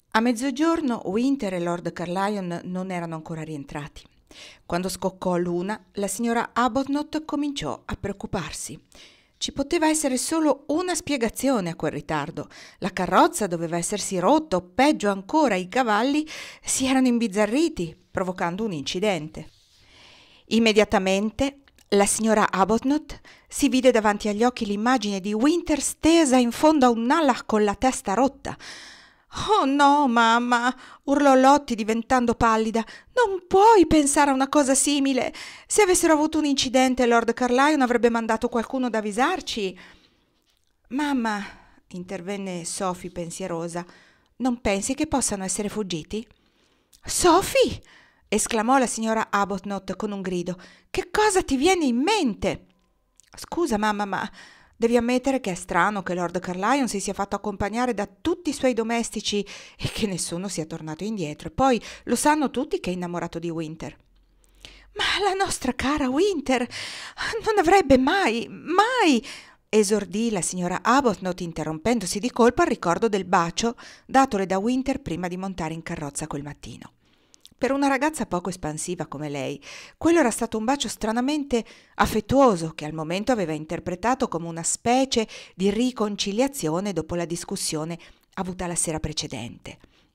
A mezzogiorno Winter e Lord Carlyon non erano ancora rientrati. Quando scoccò l'una, la signora Arbuthnot cominciò a preoccuparsi. Ci poteva essere solo una spiegazione a quel ritardo. La carrozza doveva essersi rotta o, peggio ancora, i cavalli si erano imbizzarriti, provocando un incidente. Immediatamente la signora Arbuthnot si vide davanti agli occhi l'immagine di Winter stesa in fondo a un'ala con la testa rotta. «Oh no, mamma!» urlò Lottie diventando pallida. «Non puoi pensare a una cosa simile! Se avessero avuto un incidente, Lord Carlyon avrebbe mandato qualcuno ad avvisarci!» «Mamma!» intervenne Sophie pensierosa. «Non pensi che possano essere fuggiti?» «Sophie!» esclamò la signora Arbuthnot con un grido. «Che cosa ti viene in mente?» «Scusa, mamma, ma devi ammettere che è strano che Lord Carlyon si sia fatto accompagnare da tutti i suoi domestici e che nessuno sia tornato indietro. E poi lo sanno tutti che è innamorato di Winter». «Ma la nostra cara Winter non avrebbe mai, esordì la signora Arbuthnot interrompendosi di colpo al ricordo del bacio datole da Winter prima di montare in carrozza quel mattino. Per una ragazza poco espansiva come lei, quello era stato un bacio stranamente affettuoso che al momento aveva interpretato come una specie di riconciliazione dopo la discussione avuta la sera precedente.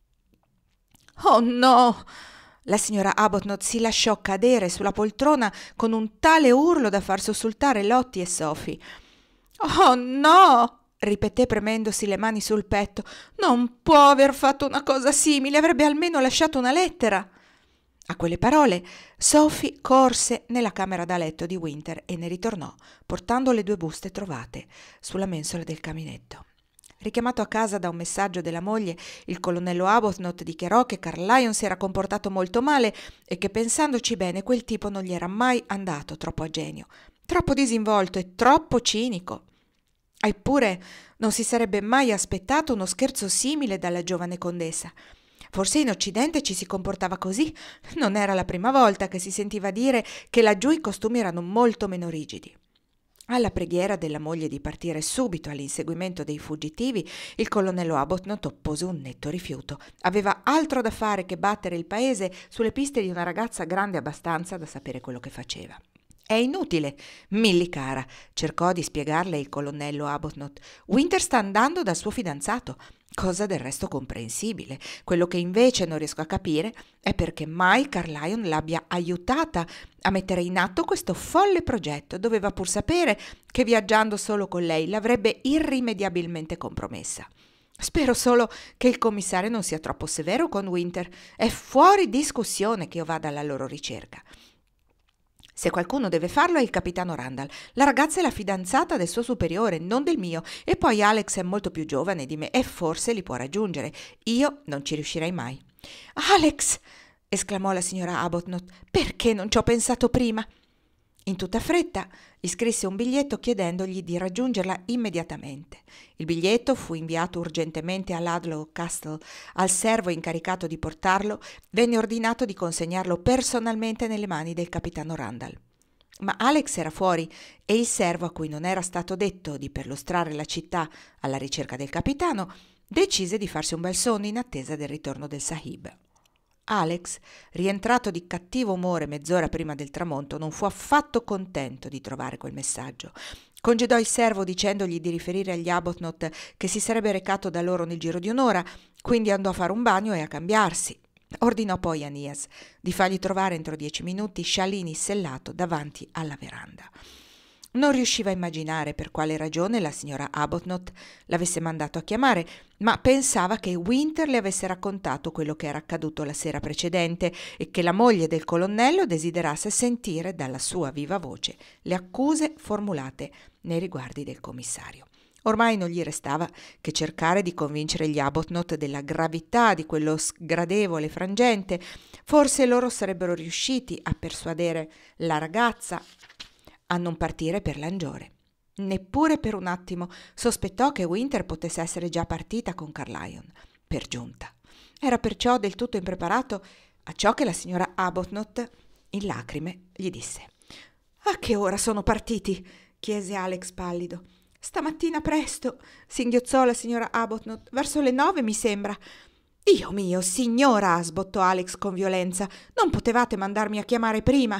«Oh no!» La signora Arbuthnot si lasciò cadere sulla poltrona con un tale urlo da far sussultare Lottie e Sophie. «Oh no!» ripeté premendosi le mani sul petto. «Non può aver fatto una cosa simile, avrebbe almeno lasciato una lettera!» A quelle parole Sophie corse nella camera da letto di Winter e ne ritornò, portando le 2 buste trovate sulla mensola del caminetto. Richiamato a casa da un messaggio della moglie, il colonnello Arbuthnot dichiarò che Carlyon si era comportato molto male e che, pensandoci bene, quel tipo non gli era mai andato troppo a genio, troppo disinvolto e troppo cinico. Eppure non si sarebbe mai aspettato uno scherzo simile dalla giovane contessa. Forse in Occidente ci si comportava così. Non era la prima volta che si sentiva dire che laggiù i costumi erano molto meno rigidi. Alla preghiera della moglie di partire subito all'inseguimento dei fuggitivi, il colonnello Arbuthnot oppose un netto rifiuto. Aveva altro da fare che battere il paese sulle piste di una ragazza grande abbastanza da sapere quello che faceva. «È inutile, Milly cara», cercò di spiegarle il colonnello Arbuthnot. «Winter sta andando dal suo fidanzato, cosa del resto comprensibile. Quello che invece non riesco a capire è perché mai Carlyon l'abbia aiutata a mettere in atto questo folle progetto. Doveva pur sapere che viaggiando solo con lei l'avrebbe irrimediabilmente compromessa. Spero solo che il commissario non sia troppo severo con Winter. È fuori discussione che io vada alla loro ricerca. Se qualcuno deve farlo è il capitano Randall. La ragazza è la fidanzata del suo superiore, non del mio, e poi Alex è molto più giovane di me e forse li può raggiungere. Io non ci riuscirei mai». «Alex!» esclamò la signora Arbuthnot. «Perché non ci ho pensato prima?» In tutta fretta gli scrisse un biglietto chiedendogli di raggiungerla immediatamente. Il biglietto fu inviato urgentemente a Ludlow Castle. Al servo incaricato di portarlo venne ordinato di consegnarlo personalmente nelle mani del capitano Randall. Ma Alex era fuori e il servo, a cui non era stato detto di perlustrare la città alla ricerca del capitano, decise di farsi un bel sonno in attesa del ritorno del sahib. Alex, rientrato di cattivo umore mezz'ora prima del tramonto, non fu affatto contento di trovare quel messaggio. Congedò il servo dicendogli di riferire agli Arbuthnot che si sarebbe recato da loro nel giro di un'ora, quindi andò a fare un bagno e a cambiarsi. Ordinò poi a Nias di fargli trovare entro 10 minuti Scialini sellato davanti alla veranda. Non riusciva a immaginare per quale ragione la signora Arbuthnot l'avesse mandato a chiamare, ma pensava che Winter le avesse raccontato quello che era accaduto la sera precedente e che la moglie del colonnello desiderasse sentire dalla sua viva voce le accuse formulate nei riguardi del commissario. Ormai non gli restava che cercare di convincere gli Arbuthnot della gravità di quello sgradevole frangente. Forse loro sarebbero riusciti a persuadere la ragazza a non partire per Langiore. Neppure per un attimo sospettò che Winter potesse essere già partita con Carlyon. Per giunta. Era perciò del tutto impreparato a ciò che la signora Arbuthnot, in lacrime, gli disse. «A che ora sono partiti?» chiese Alex pallido. «Stamattina presto», singhiozzò la signora Arbuthnot. «Verso le 9, mi sembra». Dio mio, signora, sbottò Alex con violenza, non potevate mandarmi a chiamare prima?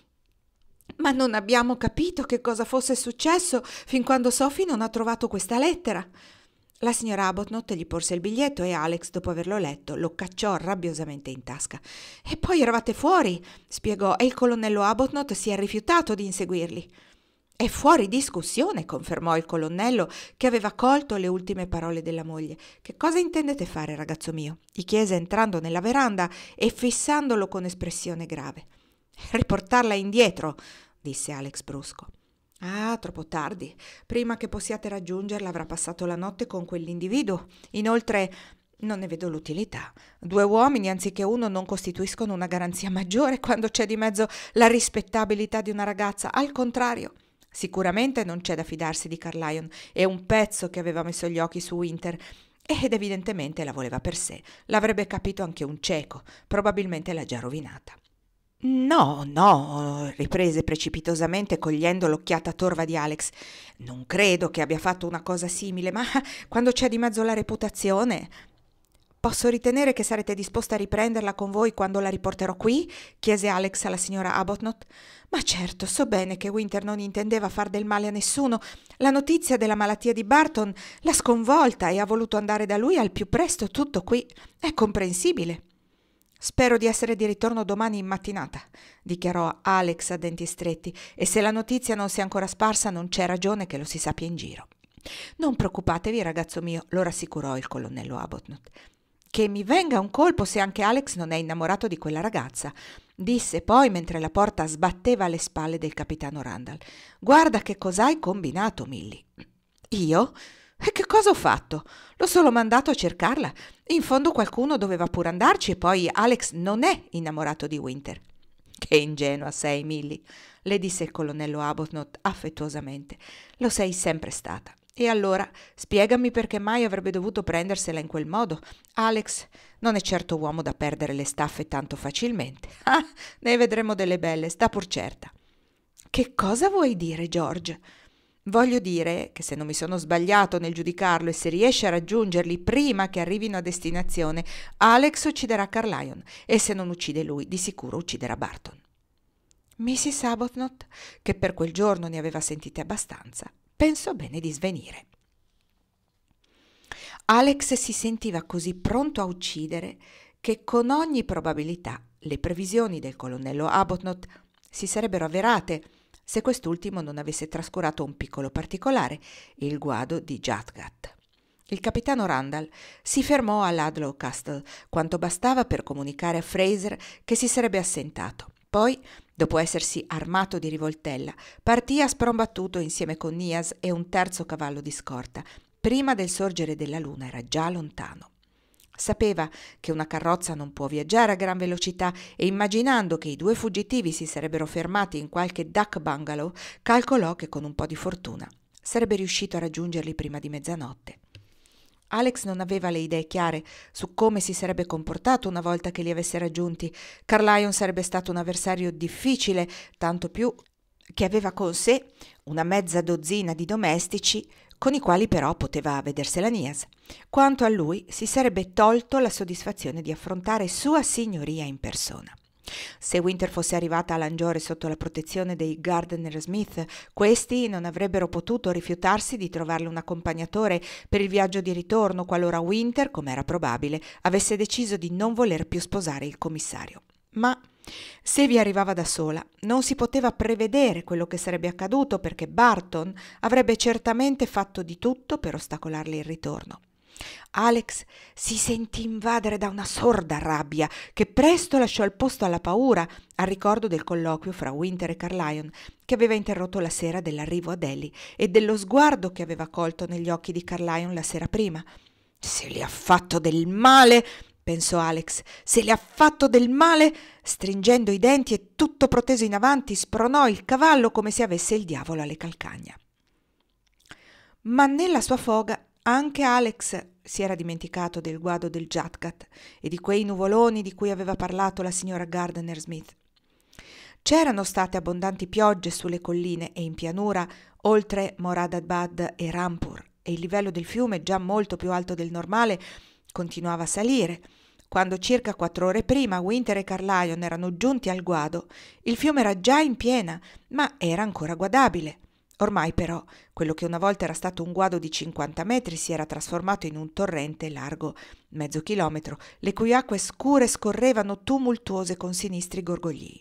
Ma non abbiamo capito che cosa fosse successo fin quando Sophie non ha trovato questa lettera. La signora Arbuthnot gli porse il biglietto e Alex, dopo averlo letto, lo cacciò rabbiosamente in tasca. E poi eravate fuori, spiegò, e il colonnello Arbuthnot si è rifiutato di inseguirli. È fuori discussione, confermò il colonnello, che aveva colto le ultime parole della moglie. Che cosa intendete fare, ragazzo mio? Gli chiese entrando nella veranda e fissandolo con espressione grave. Riportarla indietro, disse Alex brusco. Ah, troppo tardi. Prima che possiate raggiungerla avrà passato la notte con quell'individuo. Inoltre non ne vedo l'utilità. 2 uomini anziché uno non costituiscono una garanzia maggiore quando c'è di mezzo la rispettabilità di una ragazza. Al contrario. Sicuramente non c'è da fidarsi di Caerlyon. È un pezzo che aveva messo gli occhi su Winter ed evidentemente la voleva per sé. L'avrebbe capito anche un cieco. Probabilmente l'ha già rovinata. No, no, riprese precipitosamente cogliendo l'occhiata torva di Alex. Non credo che abbia fatto una cosa simile, ma quando c'è di mezzo la reputazione... Posso ritenere che sarete disposta a riprenderla con voi quando la riporterò qui? Chiese Alex alla signora Arbuthnot. Ma certo, so bene che Winter non intendeva far del male a nessuno. La notizia della malattia di Barton l'ha sconvolta e ha voluto andare da lui al più presto, tutto qui. È comprensibile. Spero di essere di ritorno domani in mattinata, dichiarò Alex a denti stretti, e se la notizia non si è ancora sparsa non c'è ragione che lo si sappia in giro. Non preoccupatevi, ragazzo mio, lo rassicurò il colonnello Arbuthnot. Che mi venga un colpo se anche Alex non è innamorato di quella ragazza, disse poi mentre la porta sbatteva alle spalle del capitano Randall. Guarda che cos'hai combinato, Milly. Io? E che cosa ho fatto? L'ho solo mandato a cercarla. In fondo qualcuno doveva pure andarci e poi Alex non è innamorato di Winter. Che ingenua sei, Milly, le disse il colonnello Arbuthnot affettuosamente. Lo sei sempre stata. E allora spiegami perché mai avrebbe dovuto prendersela in quel modo. Alex non è certo uomo da perdere le staffe tanto facilmente. Ah, ne vedremo delle belle, sta pur certa. Che cosa vuoi dire, George? Voglio dire che se non mi sono sbagliato nel giudicarlo e se riesce a raggiungerli prima che arrivino a destinazione, Alex ucciderà Caerlyon e se non uccide lui, di sicuro ucciderà Barton. Mrs. Arbuthnot, che per quel giorno ne aveva sentite abbastanza, pensò bene di svenire. Alex si sentiva così pronto a uccidere che con ogni probabilità le previsioni del colonnello Arbuthnot si sarebbero avverate se quest'ultimo non avesse trascurato un piccolo particolare, il guado di Jatgat. Il capitano Randall si fermò a Ludlow Castle quanto bastava per comunicare a Fraser che si sarebbe assentato. Poi, dopo essersi armato di rivoltella, partì a sprombattuto insieme con Nias e un terzo cavallo di scorta. Prima del sorgere della luna era già lontano. Sapeva che una carrozza non può viaggiare a gran velocità e immaginando che i 2 fuggitivi si sarebbero fermati in qualche duck bungalow, calcolò che con un po' di fortuna sarebbe riuscito a raggiungerli prima di mezzanotte. Alex non aveva le idee chiare su come si sarebbe comportato una volta che li avesse raggiunti. Caerlyon sarebbe stato un avversario difficile, tanto più che aveva con sé una mezza dozzina di domestici con i quali però poteva vedersela Nias. Quanto a lui, si sarebbe tolto la soddisfazione di affrontare sua signoria in persona. Se Winter fosse arrivata a Langiore sotto la protezione dei Gardner Smith, questi non avrebbero potuto rifiutarsi di trovarle un accompagnatore per il viaggio di ritorno qualora Winter, come era probabile, avesse deciso di non voler più sposare il commissario. Ma se vi arrivava da sola, non si poteva prevedere quello che sarebbe accaduto perché Barton avrebbe certamente fatto di tutto per ostacolarle il ritorno. Alex si sentì invadere da una sorda rabbia che presto lasciò il posto alla paura al ricordo del colloquio fra Winter e Caerlyon che aveva interrotto la sera dell'arrivo a Delhi e dello sguardo che aveva colto negli occhi di Caerlyon la sera prima. Se le ha fatto del male, pensò Alex, se le ha fatto del male. Stringendo i denti e tutto proteso in avanti spronò il cavallo come se avesse il diavolo alle calcagna. Ma nella sua foga anche Alex si era dimenticato del guado del Jatgat e di quei nuvoloni di cui aveva parlato la signora Gardner Smith. C'erano state abbondanti piogge sulle colline e in pianura oltre Moradabad e Rampur e il livello del fiume, già molto più alto del normale, continuava a salire. Quando circa 4 ore prima Winter e Carlyon erano giunti al guado, il fiume era già in piena, ma era ancora guardabile. Ormai però quello che una volta era stato un guado di 50 metri si era trasformato in un torrente largo mezzo chilometro, le cui acque scure scorrevano tumultuose con sinistri gorgogli.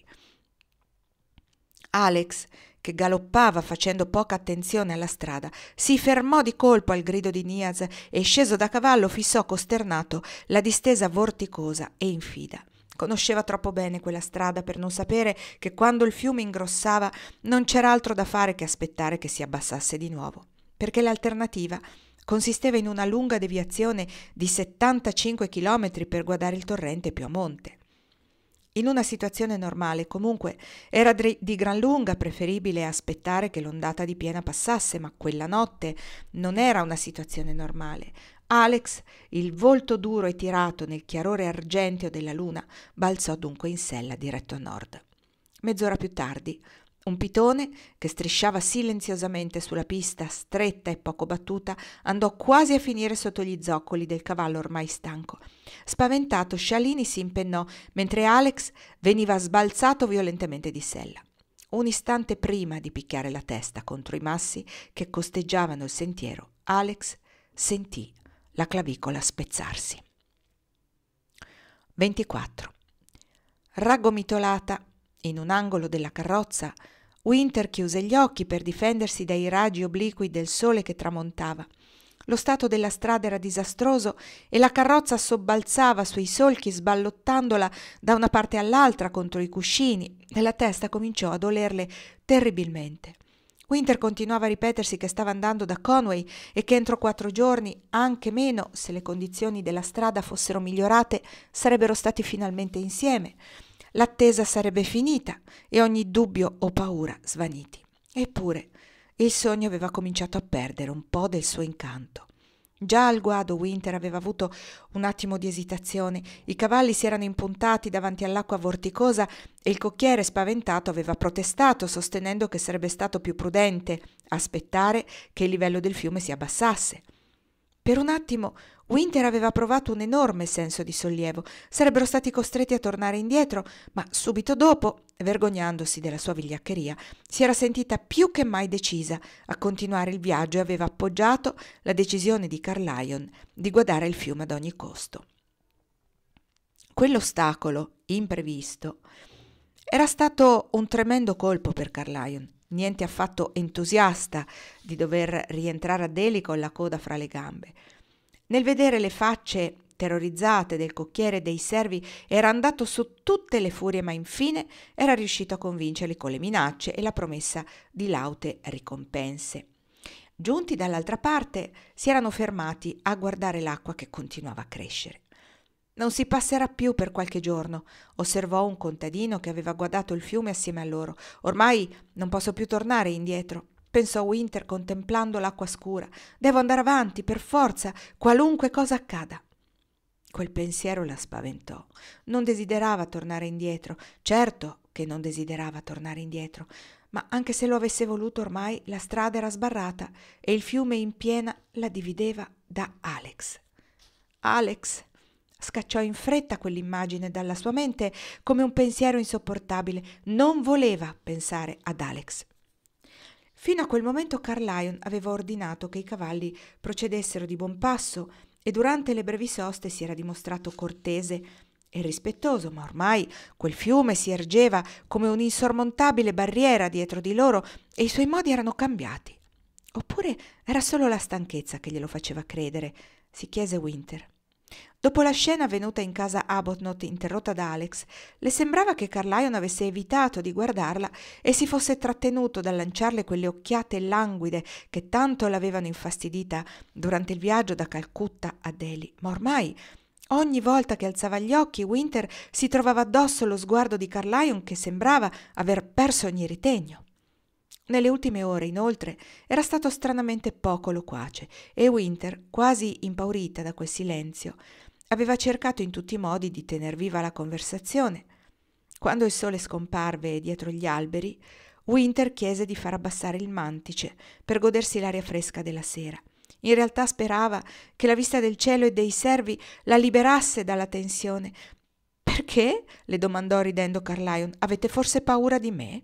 Alex, che galoppava facendo poca attenzione alla strada, si fermò di colpo al grido di Niaz e, sceso da cavallo, fissò costernato la distesa vorticosa e infida. Conosceva troppo bene quella strada per non sapere che quando il fiume ingrossava non c'era altro da fare che aspettare che si abbassasse di nuovo, perché l'alternativa consisteva in una lunga deviazione di 75 chilometri per guardare il torrente più a monte. In una situazione normale, comunque, era di gran lunga preferibile aspettare che l'ondata di piena passasse, ma quella notte non era una situazione normale. Alex, il volto duro e tirato nel chiarore argenteo della luna, balzò dunque in sella diretto a nord. Mezz'ora più tardi, un pitone che strisciava silenziosamente sulla pista stretta e poco battuta andò quasi a finire sotto gli zoccoli del cavallo ormai stanco. Spaventato, Scialini si impennò mentre Alex veniva sbalzato violentemente di sella. Un istante prima di picchiare la testa contro i massi che costeggiavano il sentiero, Alex sentì la clavicola spezzarsi. 24. Raggomitolata in un angolo della carrozza, Winter chiuse gli occhi per difendersi dai raggi obliqui del sole che tramontava. Lo stato della strada era disastroso e la carrozza sobbalzava sui solchi sballottandola da una parte all'altra contro i cuscini e la testa cominciò a dolerle terribilmente. Winter continuava a ripetersi che stava andando da Conway e che entro 4 giorni, anche meno se le condizioni della strada fossero migliorate, sarebbero stati finalmente insieme. L'attesa sarebbe finita e ogni dubbio o paura svaniti. Eppure il sogno aveva cominciato a perdere un po' del suo incanto. Già al guado Winter aveva avuto un attimo di esitazione, i cavalli si erano impuntati davanti all'acqua vorticosa e il cocchiere spaventato aveva protestato, sostenendo che sarebbe stato più prudente aspettare che il livello del fiume si abbassasse. Per un attimo Winter aveva provato un enorme senso di sollievo. Sarebbero stati costretti a tornare indietro, ma subito dopo, vergognandosi della sua vigliaccheria, si era sentita più che mai decisa a continuare il viaggio e aveva appoggiato la decisione di Carlyon di guardare il fiume ad ogni costo. Quell'ostacolo imprevisto era stato un tremendo colpo per Carlyon, niente affatto entusiasta di dover rientrare a Delhi con la coda fra le gambe. Nel vedere le facce terrorizzate del cocchiere e dei servi era andato su tutte le furie, ma infine era riuscito a convincerli con le minacce e la promessa di laute ricompense. Giunti dall'altra parte, si erano fermati a guardare l'acqua che continuava a crescere. «Non si passerà più per qualche giorno», osservò un contadino che aveva guardato il fiume assieme a loro. «Ormai non posso più tornare indietro», pensò Winter contemplando l'acqua scura. «Devo andare avanti, per forza, qualunque cosa accada». Quel pensiero la spaventò. Non desiderava tornare indietro. Certo che non desiderava tornare indietro, ma anche se lo avesse voluto ormai la strada era sbarrata e il fiume in piena la divideva da Alex. Alex! Scacciò in fretta quell'immagine dalla sua mente come un pensiero insopportabile. Non voleva pensare ad Alex. Fino a quel momento Carlyon aveva ordinato che i cavalli procedessero di buon passo e durante le brevi soste si era dimostrato cortese e rispettoso, ma ormai quel fiume si ergeva come un'insormontabile barriera dietro di loro e i suoi modi erano cambiati. Oppure era solo la stanchezza che glielo faceva credere, si chiese Winter. Dopo la scena avvenuta in casa Arbuthnot interrotta da Alex, le sembrava che Carlyon avesse evitato di guardarla e si fosse trattenuto dal lanciarle quelle occhiate languide che tanto l'avevano infastidita durante il viaggio da Calcutta a Delhi. Ma ormai, ogni volta che alzava gli occhi, Winter si trovava addosso lo sguardo di Carlyon che sembrava aver perso ogni ritegno. Nelle ultime ore, inoltre, era stato stranamente poco loquace e Winter, quasi impaurita da quel silenzio, aveva cercato in tutti i modi di tener viva la conversazione. Quando il sole scomparve dietro gli alberi, Winter chiese di far abbassare il mantice per godersi l'aria fresca della sera. In realtà sperava che la vista del cielo e dei servi la liberasse dalla tensione. «Perché?» le domandò ridendo Carlyon. «Avete forse paura di me?»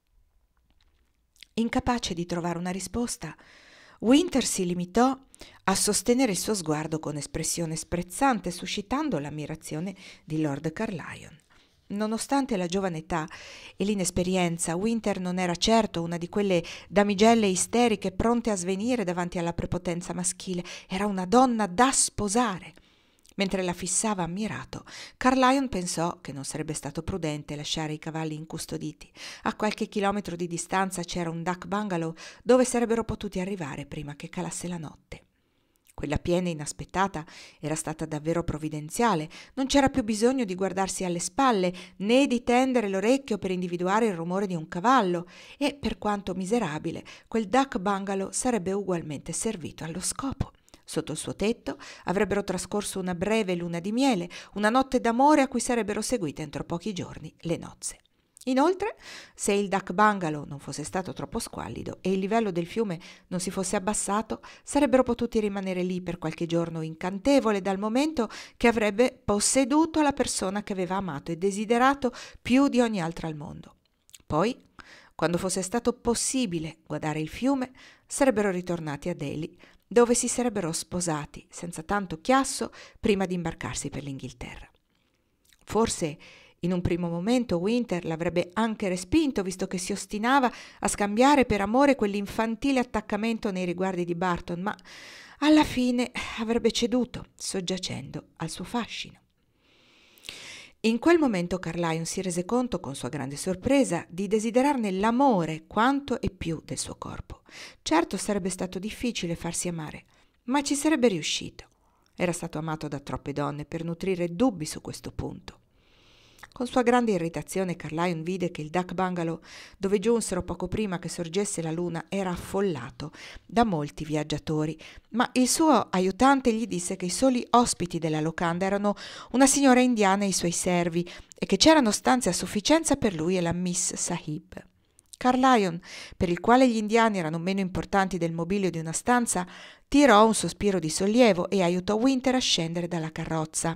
Incapace di trovare una risposta, Winter si limitò a sostenere il suo sguardo con espressione sprezzante, suscitando l'ammirazione di Lord Carlyon. Nonostante la giovane età e l'inesperienza, Winter non era certo una di quelle damigelle isteriche pronte a svenire davanti alla prepotenza maschile. Era una donna da sposare. Mentre la fissava ammirato, Carlyon pensò che non sarebbe stato prudente lasciare i cavalli incustoditi. A qualche chilometro di distanza c'era un duck bungalow dove sarebbero potuti arrivare prima che calasse la notte. Quella piena inaspettata era stata davvero provvidenziale. Non c'era più bisogno di guardarsi alle spalle né di tendere l'orecchio per individuare il rumore di un cavallo e, per quanto miserabile, quel duck bungalow sarebbe ugualmente servito allo scopo. Sotto il suo tetto avrebbero trascorso una breve luna di miele, una notte d'amore a cui sarebbero seguite entro pochi giorni le nozze. Inoltre, se il duck bungalow non fosse stato troppo squallido e il livello del fiume non si fosse abbassato, sarebbero potuti rimanere lì per qualche giorno incantevole, dal momento che avrebbe posseduto la persona che aveva amato e desiderato più di ogni altra al mondo. Poi, quando fosse stato possibile guardare il fiume, sarebbero ritornati a Delhi, dove si sarebbero sposati senza tanto chiasso prima di imbarcarsi per l'Inghilterra. Forse in un primo momento Winter l'avrebbe anche respinto, visto che si ostinava a scambiare per amore quell'infantile attaccamento nei riguardi di Barton, ma alla fine avrebbe ceduto, soggiacendo al suo fascino. In quel momento Carlyon si rese conto, con sua grande sorpresa, di desiderarne l'amore quanto e più del suo corpo. Certo sarebbe stato difficile farsi amare, ma ci sarebbe riuscito. Era stato amato da troppe donne per nutrire dubbi su questo punto. Con sua grande irritazione Carlyon vide che il duck bungalow, dove giunsero poco prima che sorgesse la luna, era affollato da molti viaggiatori, ma il suo aiutante gli disse che i soli ospiti della locanda erano una signora indiana e i suoi servi e che c'erano stanze a sufficienza per lui e la Miss Sahib. Carlyon, per il quale gli indiani erano meno importanti del mobilio di una stanza, tirò un sospiro di sollievo e aiutò Winter a scendere dalla carrozza.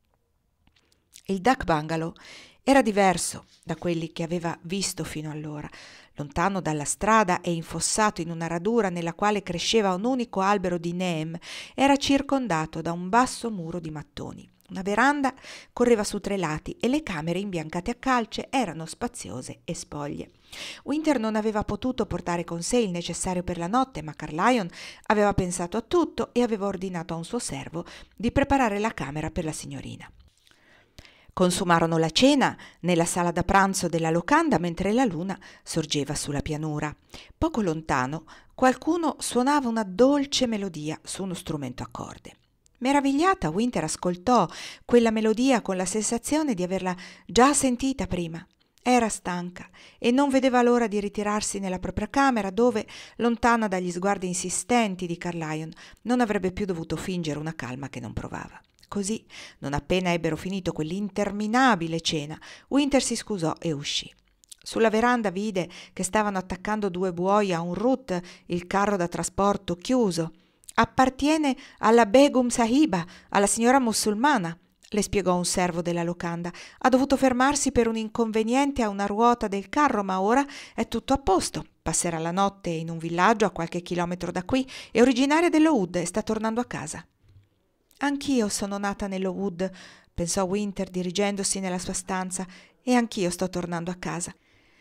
Il duck bungalow era diverso da quelli che aveva visto fino allora. Lontano dalla strada e infossato in una radura nella quale cresceva un unico albero di neem, era circondato da un basso muro di mattoni. Una veranda correva su 3 lati e le camere imbiancate a calce erano spaziose e spoglie. Winter non aveva potuto portare con sé il necessario per la notte, ma Carlyon aveva pensato a tutto e aveva ordinato a un suo servo di preparare la camera per la signorina. Consumarono la cena nella sala da pranzo della locanda mentre la luna sorgeva sulla pianura. Poco lontano qualcuno suonava una dolce melodia su uno strumento a corde. Meravigliata, Winter ascoltò quella melodia con la sensazione di averla già sentita prima. Era stanca e non vedeva l'ora di ritirarsi nella propria camera dove, lontana dagli sguardi insistenti di Carlyon, non avrebbe più dovuto fingere una calma che non provava. Così, non appena ebbero finito quell'interminabile cena, Winter si scusò e uscì. Sulla veranda vide che stavano attaccando 2 buoi a un rut, il carro da trasporto chiuso. «Appartiene alla Begum Sahiba, alla signora musulmana», le spiegò un servo della locanda. «Ha dovuto fermarsi per un inconveniente a una ruota del carro, ma ora è tutto a posto. Passerà la notte in un villaggio a qualche chilometro da qui. È originaria dello Wood e sta tornando a casa». «Anch'io sono nata nello Wood», pensò Winter dirigendosi nella sua stanza, «e anch'io sto tornando a casa».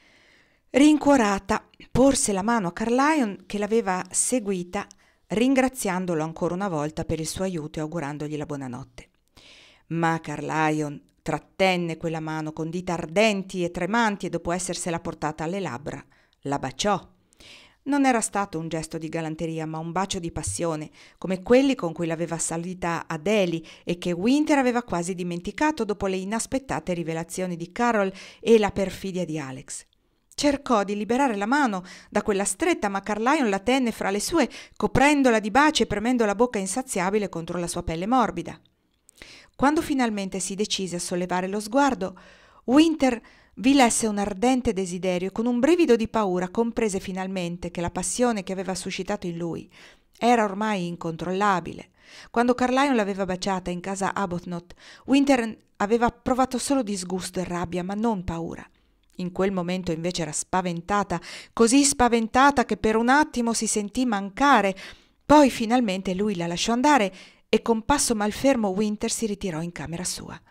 Rincuorata, porse la mano a Carlyon che l'aveva seguita, ringraziandolo ancora una volta per il suo aiuto e augurandogli la buonanotte. Ma Carlyon trattenne quella mano con dita ardenti e tremanti e dopo essersela portata alle labbra, la baciò. Non era stato un gesto di galanteria, ma un bacio di passione, come quelli con cui l'aveva salita a Delhi e che Winter aveva quasi dimenticato dopo le inaspettate rivelazioni di Carol e la perfidia di Alex. Cercò di liberare la mano da quella stretta, ma Carlyon la tenne fra le sue, coprendola di baci e premendo la bocca insaziabile contro la sua pelle morbida. Quando finalmente si decise a sollevare lo sguardo, Winter vi lesse un ardente desiderio e con un brivido di paura comprese finalmente che la passione che aveva suscitato in lui Era ormai incontrollabile. Quando Caerlyon l'aveva baciata in casa Arbuthnot, Winter aveva provato solo disgusto e rabbia, ma non paura. In quel momento invece era spaventata, così spaventata che per un attimo si sentì mancare. Poi finalmente lui la lasciò andare e con passo malfermo Winter si ritirò in camera sua.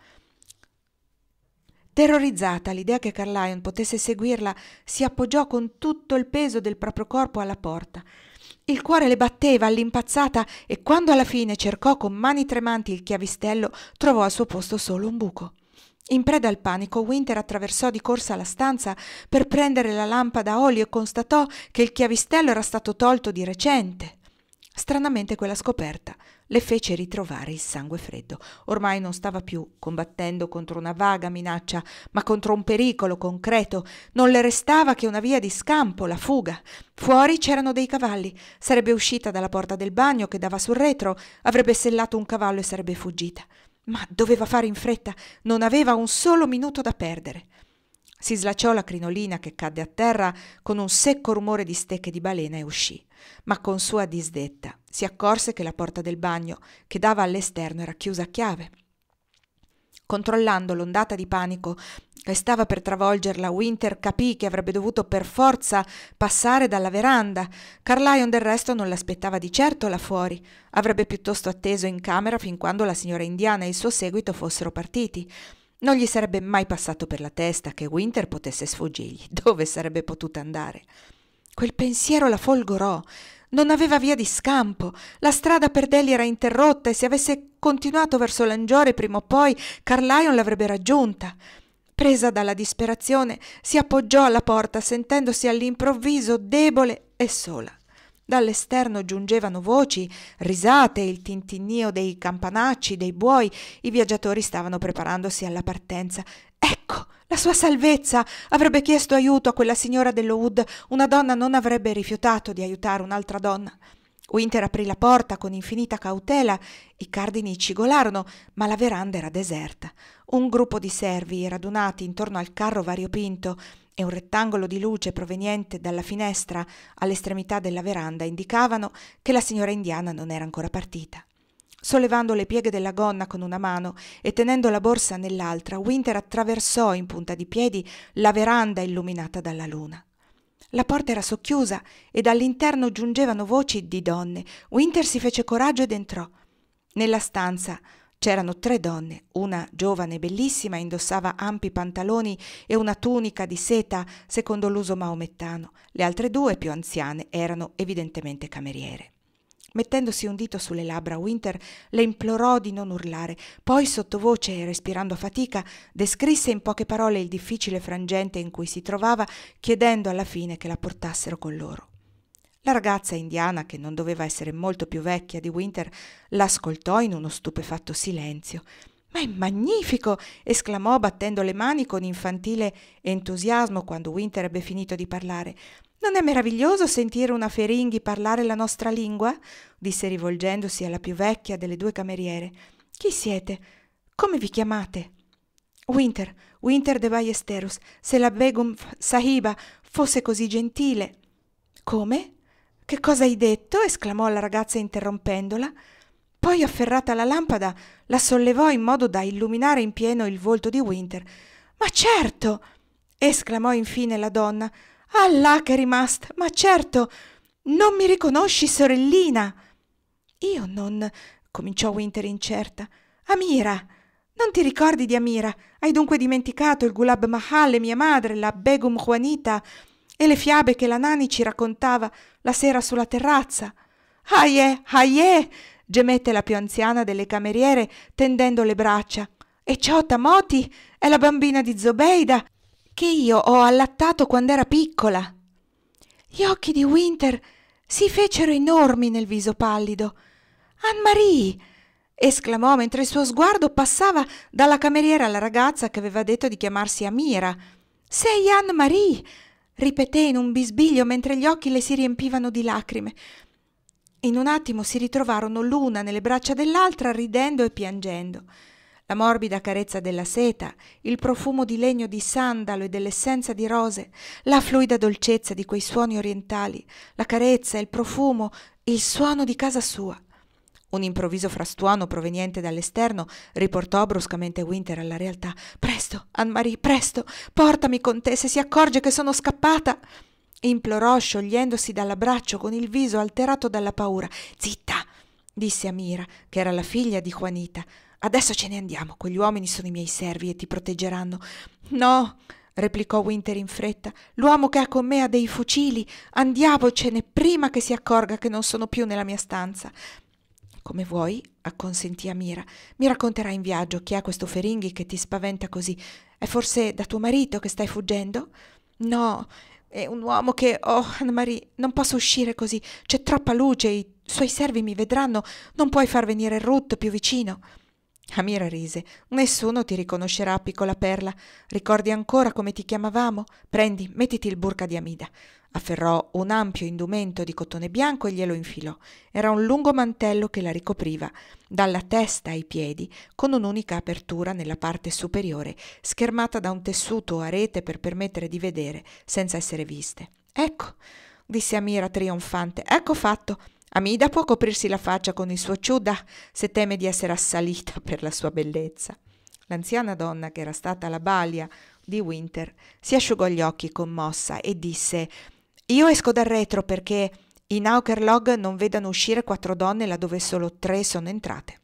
Terrorizzata all'idea che Caerlyon potesse seguirla, si appoggiò con tutto il peso del proprio corpo alla porta. Il cuore le batteva all'impazzata e quando alla fine cercò con mani tremanti il chiavistello, trovò al suo posto solo un buco. In preda al panico, Winter attraversò di corsa la stanza per prendere la lampada a olio e constatò che il chiavistello era stato tolto di recente. Stranamente quella scoperta le fece ritrovare il sangue freddo. Ormai non stava più combattendo contro una vaga minaccia, ma contro un pericolo concreto. Non le restava che una via di scampo, la fuga. Fuori c'erano dei cavalli. Sarebbe uscita dalla porta del bagno che dava sul retro, avrebbe sellato un cavallo e sarebbe fuggita. Ma doveva fare in fretta, non aveva un solo minuto da perdere. Si slacciò la crinolina che cadde a terra con un secco rumore di stecche di balena e uscì. Ma con sua disdetta si accorse che la porta del bagno che dava all'esterno era chiusa a chiave. Controllando l'ondata di panico che stava per travolgerla, Winter capì che avrebbe dovuto per forza passare dalla veranda. Caerlyon del resto non l'aspettava di certo là fuori. Avrebbe piuttosto atteso in camera fin quando la signora indiana e il suo seguito fossero partiti. Non gli sarebbe mai passato per la testa che Winter potesse sfuggirgli. Dove sarebbe potuta andare? Quel pensiero la folgorò. Non aveva via di scampo. La strada per Delhi era interrotta e se avesse continuato verso Langiore prima o poi Caerlyon l'avrebbe raggiunta. Presa dalla disperazione, si appoggiò alla porta sentendosi all'improvviso debole e sola. Dall'esterno giungevano voci, risate, il tintinnio dei campanacci, dei buoi. I viaggiatori stavano preparandosi alla partenza. Ecco, la sua salvezza! Avrebbe chiesto aiuto a quella signora dello Wood. Una donna non avrebbe rifiutato di aiutare un'altra donna. Winter aprì la porta con infinita cautela. I cardini cigolarono, ma la veranda era deserta. Un gruppo di servi radunati intorno al carro variopinto e un rettangolo di luce proveniente dalla finestra all'estremità della veranda indicavano che la signora indiana non era ancora partita. Sollevando le pieghe della gonna con una mano e tenendo la borsa nell'altra, Winter attraversò in punta di piedi la veranda illuminata dalla luna. La porta era socchiusa e dall'interno giungevano voci di donne. Winter si fece coraggio ed entrò. Nella stanza c'erano 3 donne. Una giovane e bellissima indossava ampi pantaloni e una tunica di seta secondo l'uso maomettano. Le altre 2, più anziane, erano evidentemente cameriere. Mettendosi un dito sulle labbra, Winter le implorò di non urlare. Poi, sottovoce e respirando a fatica, descrisse in poche parole il difficile frangente in cui si trovava, chiedendo alla fine che la portassero con loro. La ragazza indiana, che non doveva essere molto più vecchia di Winter, l'ascoltò in uno stupefatto silenzio. «Ma è magnifico!» esclamò battendo le mani con infantile entusiasmo quando Winter ebbe finito di parlare. «Non è meraviglioso sentire una Feringhi parlare la nostra lingua?» disse rivolgendosi alla più vecchia delle 2 cameriere. «Chi siete? Come vi chiamate?» Winter de Ballesteros, se la Begum Sahiba fosse così gentile». «Come? Che cosa hai detto?» esclamò la ragazza interrompendola. Poi, afferrata la lampada, la sollevò in modo da illuminare in pieno il volto di Winter. «Ma certo!» esclamò infine la donna. «Allah che è rimasta! Ma certo! Non mi riconosci, sorellina?» «Io non...» cominciò Winter incerta. «Amira! Non ti ricordi di Amira? Hai dunque dimenticato il Gulab Mahal e mia madre, la Begum Juanita, e le fiabe che la Nani ci raccontava la sera sulla terrazza?» «Aie!» gemette la più anziana delle cameriere tendendo le braccia. «E Ciota Moti è la bambina di Zobeida che io ho allattato quando era piccola». Gli occhi di Winter si fecero enormi nel viso pallido. «Anne-Marie!» esclamò mentre il suo sguardo passava dalla cameriera alla ragazza che aveva detto di chiamarsi Amira. «Sei Anne-Marie!» ripeté in un bisbiglio mentre gli occhi le si riempivano di lacrime. In un attimo si ritrovarono l'una nelle braccia dell'altra, ridendo e piangendo. La morbida carezza della seta, il profumo di legno di sandalo e dell'essenza di rose, la fluida dolcezza di quei suoni orientali, la carezza e il profumo il suono di casa sua. Un improvviso frastuono proveniente dall'esterno riportò bruscamente Winter alla realtà. «Presto, Anne-Marie, presto! Portami con te se si accorge che sono scappata!» implorò sciogliendosi dall'abbraccio con il viso alterato dalla paura. «Zitta!» disse Amira, che era la figlia di Juanita. «Adesso ce ne andiamo, quegli uomini sono i miei servi e ti proteggeranno». «No!» replicò Winter in fretta. «L'uomo che è con me ha dei fucili. Andiamocene prima che si accorga che non sono più nella mia stanza». «Come vuoi», acconsentì Amira. «Mi racconterai in viaggio chi è questo Feringhi che ti spaventa così. È forse da tuo marito che stai fuggendo?» «No, è un uomo che... Oh, Anne-Marie, non posso uscire così. C'è troppa luce, i suoi servi mi vedranno. Non puoi far venire Ruth più vicino?» Amira rise. «Nessuno ti riconoscerà, piccola perla. Ricordi ancora come ti chiamavamo? Prendi, mettiti il burka di Amida». Afferrò un ampio indumento di cotone bianco e glielo infilò. Era un lungo mantello che la ricopriva dalla testa ai piedi, con un'unica apertura nella parte superiore, schermata da un tessuto a rete per permettere di vedere senza essere viste. «Ecco», disse Amira trionfante, «ecco fatto. Amida può coprirsi la faccia con il suo ciuda se teme di essere assalita per la sua bellezza». L'anziana donna, che era stata la balia di Winter, si asciugò gli occhi commossa e disse: «Io esco dal retro perché in Aucherlog non vedano uscire 4 donne laddove solo 3 sono entrate».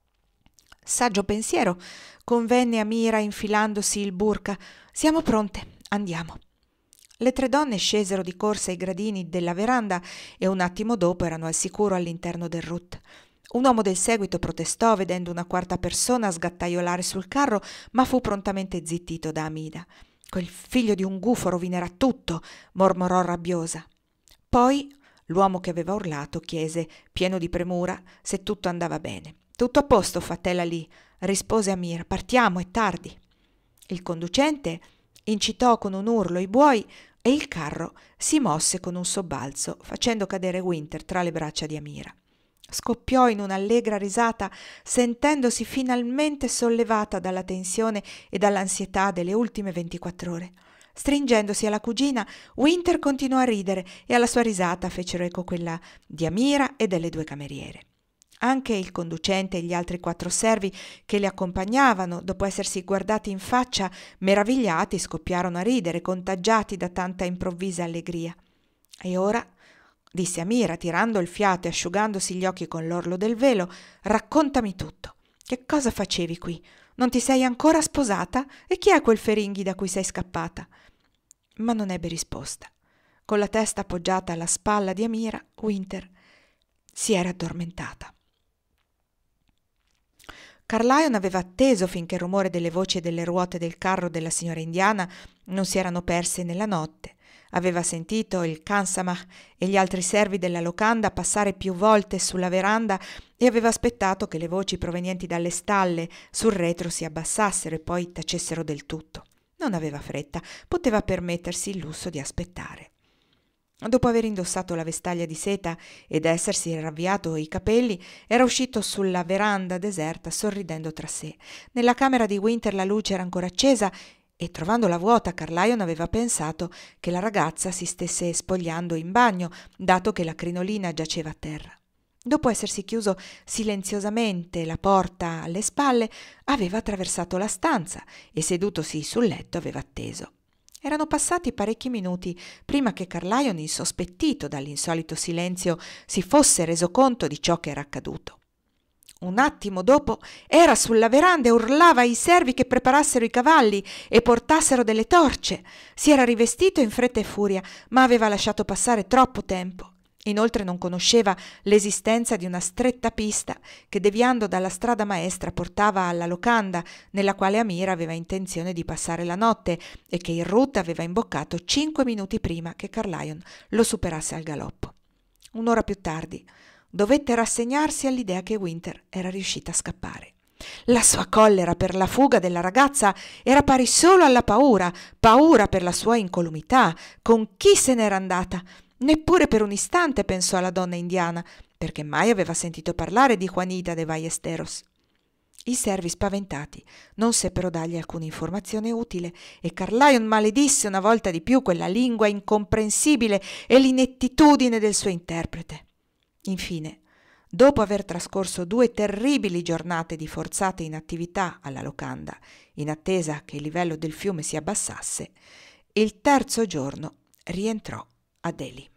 «Saggio pensiero», convenne Amira infilandosi il burka. «Siamo pronte, andiamo». Le 3 donne scesero di corsa i gradini della veranda e un attimo dopo erano al sicuro all'interno del RUT. Un uomo del seguito protestò vedendo una quarta persona sgattaiolare sul carro, ma fu prontamente zittito da Amida. «Quel figlio di un gufo rovinerà tutto», mormorò rabbiosa. Poi l'uomo che aveva urlato chiese, pieno di premura, se tutto andava bene. «Tutto a posto, fatela lì», rispose Amira. «Partiamo, è tardi». Il conducente incitò con un urlo i buoi e il carro si mosse con un sobbalzo, facendo cadere Winter tra le braccia di Amira. Scoppiò in un'allegra risata, sentendosi finalmente sollevata dalla tensione e dall'ansietà delle ultime 24 ore. Stringendosi alla cugina, Winter continuò a ridere e alla sua risata fecero eco quella di Amira e delle 2 cameriere. Anche il conducente e gli altri 4 servi che li accompagnavano, dopo essersi guardati in faccia, meravigliati, scoppiarono a ridere, contagiati da tanta improvvisa allegria. «E ora», disse Amira, tirando il fiato e asciugandosi gli occhi con l'orlo del velo, «raccontami tutto. Che cosa facevi qui? Non ti sei ancora sposata? E chi è quel Feringhi da cui sei scappata?» Ma non ebbe risposta. Con la testa appoggiata alla spalla di Amira, Winter si era addormentata. Carlyon aveva atteso finché il rumore delle voci e delle ruote del carro della signora indiana non si erano perse nella notte. Aveva sentito il Kansamah e gli altri servi della locanda passare più volte sulla veranda e aveva aspettato che le voci provenienti dalle stalle sul retro si abbassassero e poi tacessero del tutto. Non aveva fretta, poteva permettersi il lusso di aspettare. Dopo aver indossato la vestaglia di seta ed essersi ravviato i capelli, era uscito sulla veranda deserta sorridendo tra sé. Nella camera di Winter la luce era ancora accesa e, trovandola vuota, Carlyon aveva pensato che la ragazza si stesse spogliando in bagno, dato che la crinolina giaceva a terra. Dopo essersi chiuso silenziosamente la porta alle spalle, aveva attraversato la stanza e, sedutosi sul letto, aveva atteso. Erano passati parecchi minuti prima che Carlyon, insospettito dall'insolito silenzio, si fosse reso conto di ciò che era accaduto. Un attimo dopo era sulla veranda e urlava ai servi che preparassero i cavalli e portassero delle torce. Si era rivestito in fretta e furia, ma aveva lasciato passare troppo tempo. Inoltre non conosceva l'esistenza di una stretta pista che, deviando dalla strada maestra, portava alla locanda nella quale Amira aveva intenzione di passare la notte e che il RUT aveva imboccato 5 minuti prima che Carlyon lo superasse al galoppo. Un'ora più tardi dovette rassegnarsi all'idea che Winter era riuscita a scappare. La sua collera per la fuga della ragazza era pari solo alla paura per la sua incolumità. Con chi se n'era andata? Neppure per un istante pensò alla donna indiana, perché mai aveva sentito parlare di Juanita de Ballesteros. I servi, spaventati, non seppero dargli alcuna informazione utile e Carlyon maledisse una volta di più quella lingua incomprensibile e l'inettitudine del suo interprete. Infine, dopo aver trascorso 2 terribili giornate di forzata inattività alla locanda, in attesa che il livello del fiume si abbassasse, il terzo giorno rientrò a Delhi.